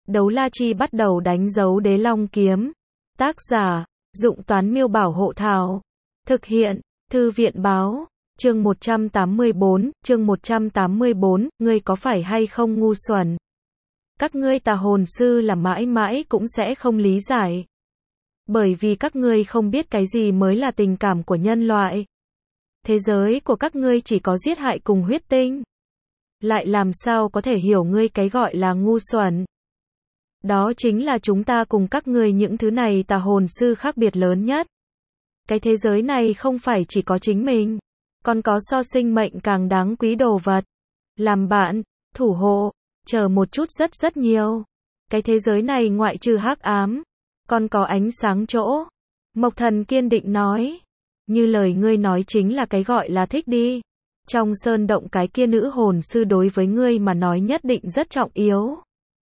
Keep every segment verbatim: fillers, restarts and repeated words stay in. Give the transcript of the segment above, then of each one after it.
Đấu la chi bắt đầu đánh dấu đế long kiếm. Tác giả, Dụng Toán Miêu Bảo Hộ Thảo. Thực hiện, Thư viện Báo. Chương một trăm tám mươi bốn, chương một trăm tám mươi bốn, ngươi có phải hay không ngu xuẩn? Các ngươi tà hồn sư là mãi mãi cũng sẽ không lý giải. Bởi vì các ngươi không biết cái gì mới là tình cảm của nhân loại. Thế giới của các ngươi chỉ có giết hại cùng huyết tinh. Lại làm sao có thể hiểu ngươi cái gọi là ngu xuẩn? Đó chính là chúng ta cùng các ngươi những thứ này tà hồn sư khác biệt lớn nhất. Cái thế giới này không phải chỉ có chính mình, còn có so sinh mệnh càng đáng quý đồ vật. Làm bạn, thủ hộ, chờ một chút rất rất nhiều. Cái thế giới này ngoại trừ hắc ám, còn có ánh sáng chỗ. Mộc Thần kiên định nói. Như lời ngươi nói chính là cái gọi là thích đi. Trong sơn động cái kia nữ hồn sư đối với ngươi mà nói nhất định rất trọng yếu.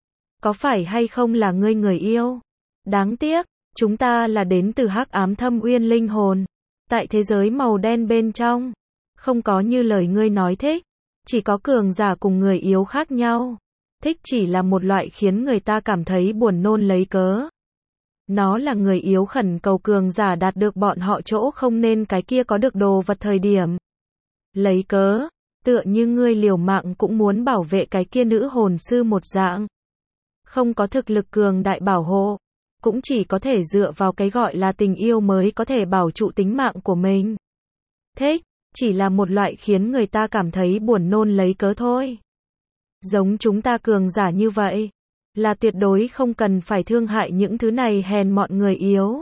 Có phải hay không là ngươi người yêu? Đáng tiếc, chúng ta là đến từ hắc ám thâm uyên linh hồn. Tại thế giới màu đen bên trong, không có như lời ngươi nói thích. Chỉ có cường giả cùng người yếu khác nhau. Thích chỉ là một loại khiến người ta cảm thấy buồn nôn lấy cớ. Nó là người yếu khẩn cầu cường giả đạt được bọn họ chỗ không nên cái kia có được đồ vật thời điểm. Lấy cớ, tựa như ngươi liều mạng cũng muốn bảo vệ cái kia nữ hồn sư một dạng. Không có thực lực cường đại bảo hộ, cũng chỉ có thể dựa vào cái gọi là tình yêu mới có thể bảo trụ tính mạng của mình. Thích, chỉ là một loại khiến người ta cảm thấy buồn nôn lấy cớ thôi. Giống chúng ta cường giả như vậy, là tuyệt đối không cần phải thương hại những thứ này hèn mọn người yếu.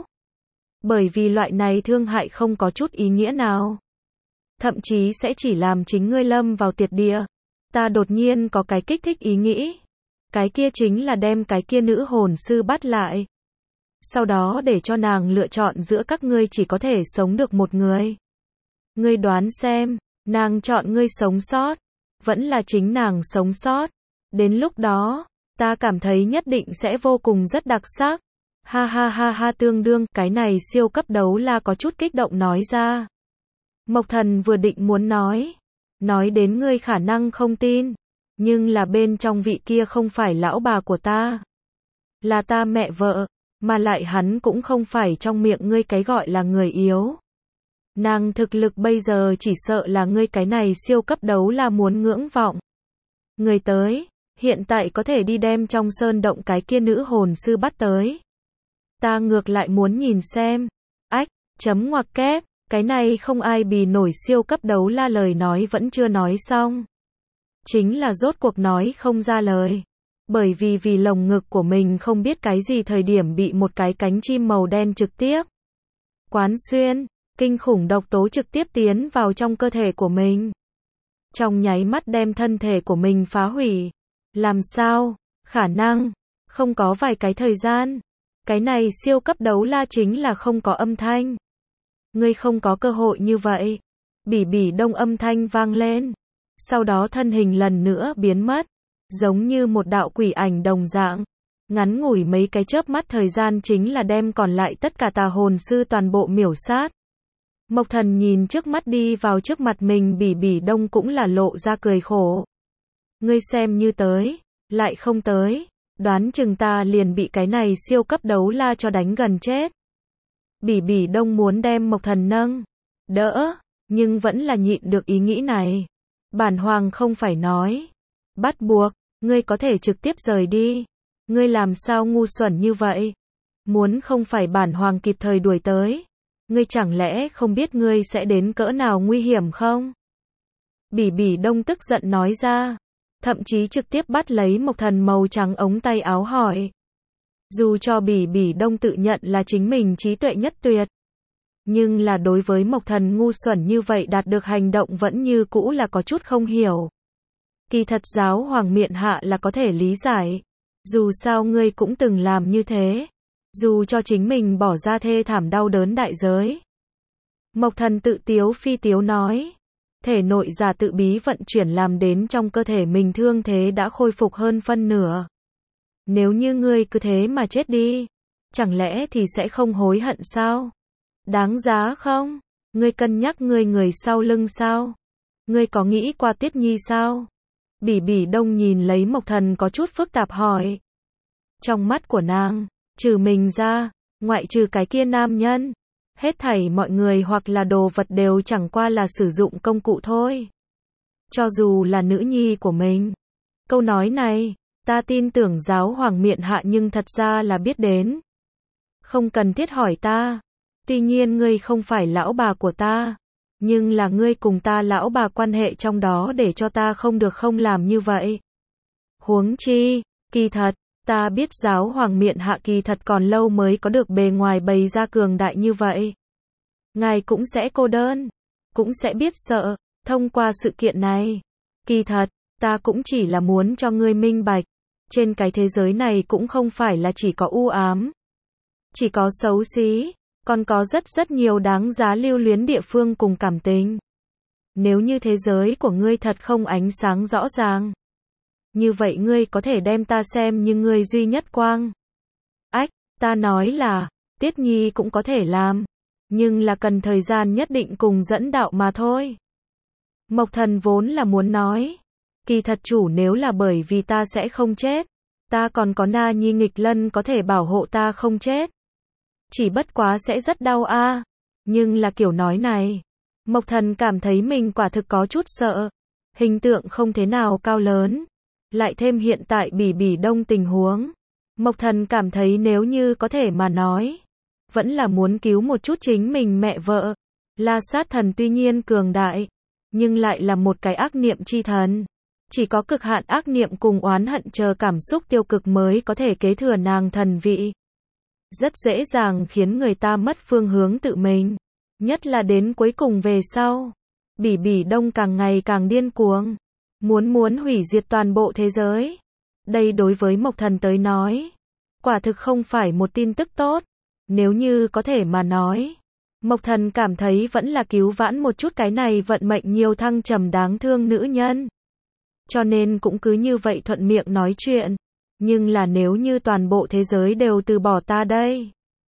Bởi vì loại này thương hại không có chút ý nghĩa nào. Thậm chí sẽ chỉ làm chính ngươi lâm vào tuyệt địa. Ta đột nhiên có cái kích thích ý nghĩ. Cái kia chính là đem cái kia nữ hồn sư bắt lại. Sau đó để cho nàng lựa chọn giữa các ngươi chỉ có thể sống được một người. Ngươi đoán xem, nàng chọn ngươi sống sót, vẫn là chính nàng sống sót. Đến lúc đó, ta cảm thấy nhất định sẽ vô cùng rất đặc sắc. Ha ha ha ha tương đương, cái này siêu cấp đấu la có chút kích động nói ra. Mộc Thần vừa định muốn nói. Nói đến ngươi khả năng không tin. Nhưng là bên trong vị kia không phải lão bà của ta. Là ta mẹ vợ. Mà lại hắn cũng không phải trong miệng ngươi cái gọi là người yếu. Nàng thực lực bây giờ chỉ sợ là ngươi cái này siêu cấp đấu la muốn ngưỡng vọng. Người tới, hiện tại có thể đi đem trong sơn động cái kia nữ hồn sư bắt tới. Ta ngược lại muốn nhìn xem. Ách, chấm ngoặc kép, cái này không ai bì nổi siêu cấp đấu la lời nói vẫn chưa nói xong. Chính là rốt cuộc nói không ra lời. Bởi vì vì lồng ngực của mình không biết cái gì thời điểm bị một cái cánh chim màu đen trực tiếp quán xuyên, kinh khủng độc tố trực tiếp tiến vào trong cơ thể của mình. Trong nháy mắt đem thân thể của mình phá hủy. Làm sao? Khả năng, không có vài cái thời gian. Cái này siêu cấp đấu la chính là không có âm thanh. Ngươi không có cơ hội như vậy. Bỉ bỉ đông âm thanh vang lên. Sau đó thân hình lần nữa biến mất. Giống như một đạo quỷ ảnh đồng dạng. Ngắn ngủi mấy cái chớp mắt thời gian chính là đem còn lại tất cả tà hồn sư toàn bộ miểu sát. Mộc Thần nhìn trước mắt đi vào trước mặt mình bỉ bỉ đông cũng là lộ ra cười khổ. Ngươi xem như tới, lại không tới. Đoán chừng ta liền bị cái này siêu cấp đấu la cho đánh gần chết. Bỉ bỉ đông muốn đem Mộc Thần nâng đỡ, nhưng vẫn là nhịn được ý nghĩ này. Bản hoàng không phải nói bắt buộc, ngươi có thể trực tiếp rời đi. Ngươi làm sao ngu xuẩn như vậy? Muốn không phải bản hoàng kịp thời đuổi tới. Ngươi chẳng lẽ không biết ngươi sẽ đến cỡ nào nguy hiểm không? Bỉ bỉ đông tức giận nói ra. Thậm chí trực tiếp bắt lấy Mộc Thần màu trắng ống tay áo hỏi. Dù cho bỉ bỉ đông tự nhận là chính mình trí tuệ nhất tuyệt. Nhưng là đối với Mộc Thần ngu xuẩn như vậy đạt được hành động vẫn như cũ là có chút không hiểu. Kỳ thật giáo hoàng miện hạ là có thể lý giải. Dù sao ngươi cũng từng làm như thế. Dù cho chính mình bỏ ra thê thảm đau đớn đại giới. Mộc Thần tự tiếu phi tiếu nói. Thể nội giả tự bí vận chuyển làm đến trong cơ thể mình thương thế đã khôi phục hơn phân nửa. Nếu như ngươi cứ thế mà chết đi, chẳng lẽ thì sẽ không hối hận sao? Đáng giá không? Ngươi cân nhắc ngươi người sau lưng sao? Ngươi có nghĩ qua Tuyết Nhi sao? Bỉ bỉ đông nhìn lấy Mộc Thần có chút phức tạp hỏi. Trong mắt của nàng, trừ mình ra, ngoại trừ cái kia nam nhân, hết thảy mọi người hoặc là đồ vật đều chẳng qua là sử dụng công cụ thôi. Cho dù là nữ nhi của mình. Câu nói này, ta tin tưởng giáo hoàng miện hạ nhưng thật ra là biết đến. Không cần thiết hỏi ta. Tuy nhiên ngươi không phải lão bà của ta. Nhưng là ngươi cùng ta lão bà quan hệ trong đó để cho ta không được không làm như vậy. Huống chi, kỳ thật, ta biết giáo hoàng miện hạ kỳ thật còn lâu mới có được bề ngoài bày ra cường đại như vậy. Ngài cũng sẽ cô đơn, cũng sẽ biết sợ, thông qua sự kiện này. Kỳ thật, ta cũng chỉ là muốn cho ngươi minh bạch, trên cái thế giới này cũng không phải là chỉ có u ám, chỉ có xấu xí, còn có rất rất nhiều đáng giá lưu luyến địa phương cùng cảm tình. Nếu như thế giới của ngươi thật không ánh sáng rõ ràng, như vậy ngươi có thể đem ta xem như ngươi duy nhất quang. Ách, ta nói là, Tiết Nhi cũng có thể làm, nhưng là cần thời gian nhất định cùng dẫn đạo mà thôi. Mộc Thần vốn là muốn nói, kỳ thật chủ nếu là bởi vì ta sẽ không chết, ta còn có Na Nhi nghịch lân có thể bảo hộ ta không chết. Chỉ bất quá sẽ rất đau a. À. Nhưng là kiểu nói này, Mộc Thần cảm thấy mình quả thực có chút sợ. Hình tượng không thế nào cao lớn, lại thêm hiện tại Bỉ Bỉ Đông tình huống. Mộc Thần cảm thấy nếu như có thể mà nói, vẫn là muốn cứu một chút chính mình mẹ vợ. La Sát Thần tuy nhiên cường đại, nhưng lại là một cái ác niệm chi thần. Chỉ có cực hạn ác niệm cùng oán hận chờ cảm xúc tiêu cực mới có thể kế thừa nàng thần vị. Rất dễ dàng khiến người ta mất phương hướng tự mình. Nhất là đến cuối cùng về sau. Bỉ Bỉ Đông càng ngày càng điên cuồng. Muốn muốn hủy diệt toàn bộ thế giới. Đây đối với Mộc Thần tới nói, quả thực không phải một tin tức tốt. Nếu như có thể mà nói, Mộc Thần cảm thấy vẫn là cứu vãn một chút cái này vận mệnh nhiều thăng trầm đáng thương nữ nhân. Cho nên cũng cứ như vậy thuận miệng nói chuyện. Nhưng là nếu như toàn bộ thế giới đều từ bỏ ta đây?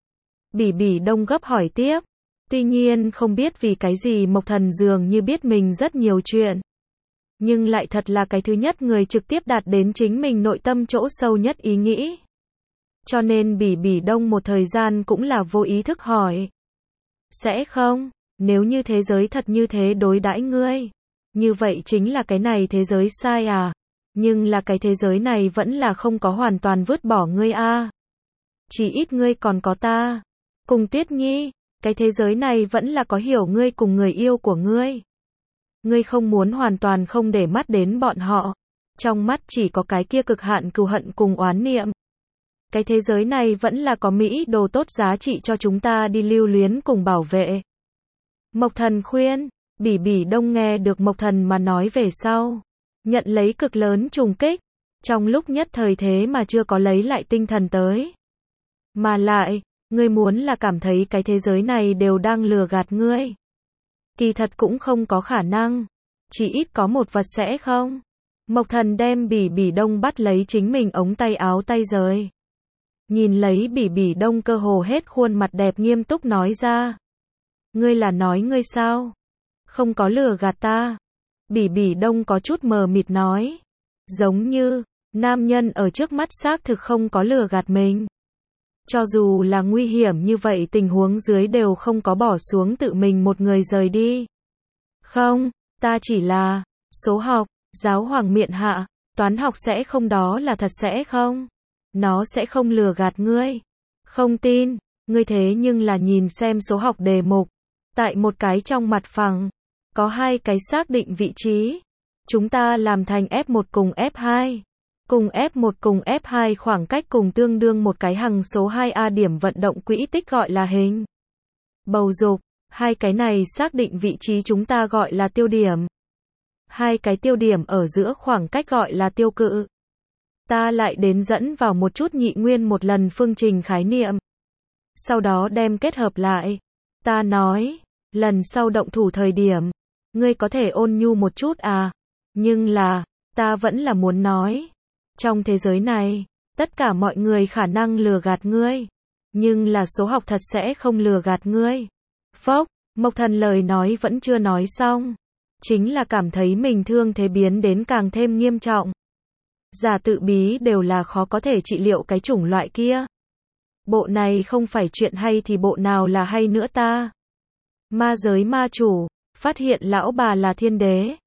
Bỉ Bỉ Đông gấp hỏi tiếp. Tuy nhiên không biết vì cái gì Mộc Thần dường như biết mình rất nhiều chuyện. Nhưng lại thật là cái thứ nhất người trực tiếp đạt đến chính mình nội tâm chỗ sâu nhất ý nghĩ. Cho nên Bỉ Bỉ Đông một thời gian cũng là vô ý thức hỏi. Sẽ không, nếu như thế giới thật như thế đối đãi ngươi, như vậy chính là cái này thế giới sai à? Nhưng là cái thế giới này vẫn là không có hoàn toàn vứt bỏ ngươi a. À. Chỉ ít ngươi còn có ta. Cùng Tuyết Nhi, cái thế giới này vẫn là có hiểu ngươi cùng người yêu của ngươi. Ngươi không muốn hoàn toàn không để mắt đến bọn họ. Trong mắt chỉ có cái kia cực hạn cừu hận cùng oán niệm. Cái thế giới này vẫn là có mỹ đồ tốt giá trị cho chúng ta đi lưu luyến cùng bảo vệ. Mộc Thần khuyên, Bỉ Bỉ Đông nghe được Mộc Thần mà nói về sau. Nhận lấy cực lớn trùng kích. Trong lúc nhất thời thế mà chưa có lấy lại tinh thần tới. Mà lại, ngươi muốn là cảm thấy cái thế giới này đều đang lừa gạt ngươi. Kỳ thật cũng không có khả năng. Chỉ ít có một vật sẽ không. Mộc Thần đem Bỉ Bỉ Đông bắt lấy chính mình ống tay áo tay rời. Nhìn lấy Bỉ Bỉ Đông cơ hồ hết khuôn mặt đẹp nghiêm túc nói ra. Ngươi là nói ngươi sao? Không có lừa gạt ta. Bỉ Bỉ Đông có chút mờ mịt nói. Giống như, nam nhân ở trước mắt xác thực không có lừa gạt mình. Cho dù là nguy hiểm như vậy tình huống dưới đều không có bỏ xuống tự mình một người rời đi. Không, ta chỉ là, số học, giáo hoàng miện hạ, toán học sẽ không đó là thật sẽ không? Nó sẽ không lừa gạt ngươi. Không tin, ngươi thế nhưng là nhìn xem số học đề mục. Tại một cái trong mặt phẳng, có hai cái xác định vị trí. Chúng ta làm thành ép một cùng ép hai. Cùng ép một cùng ép hai khoảng cách cùng tương đương một cái hằng số hai a điểm vận động quỹ tích gọi là hình bầu dục. Hai cái này xác định vị trí chúng ta gọi là tiêu điểm. Hai cái tiêu điểm ở giữa khoảng cách gọi là tiêu cự. Ta lại đến dẫn vào một chút nhị nguyên một lần phương trình khái niệm. Sau đó đem kết hợp lại. Ta nói, lần sau động thủ thời điểm, ngươi có thể ôn nhu một chút à? Nhưng là, ta vẫn là muốn nói. Trong thế giới này, tất cả mọi người khả năng lừa gạt ngươi. Nhưng là số học thật sẽ không lừa gạt ngươi. Phốc, Mộc Thần lời nói vẫn chưa nói xong. Chính là cảm thấy mình thương thế biến đến càng thêm nghiêm trọng. giả tự bí đều là khó có thể trị liệu cái chủng loại kia. Bộ này không phải chuyện hay thì bộ nào là hay nữa ta? Ma giới ma chủ, phát hiện lão bà là thiên đế.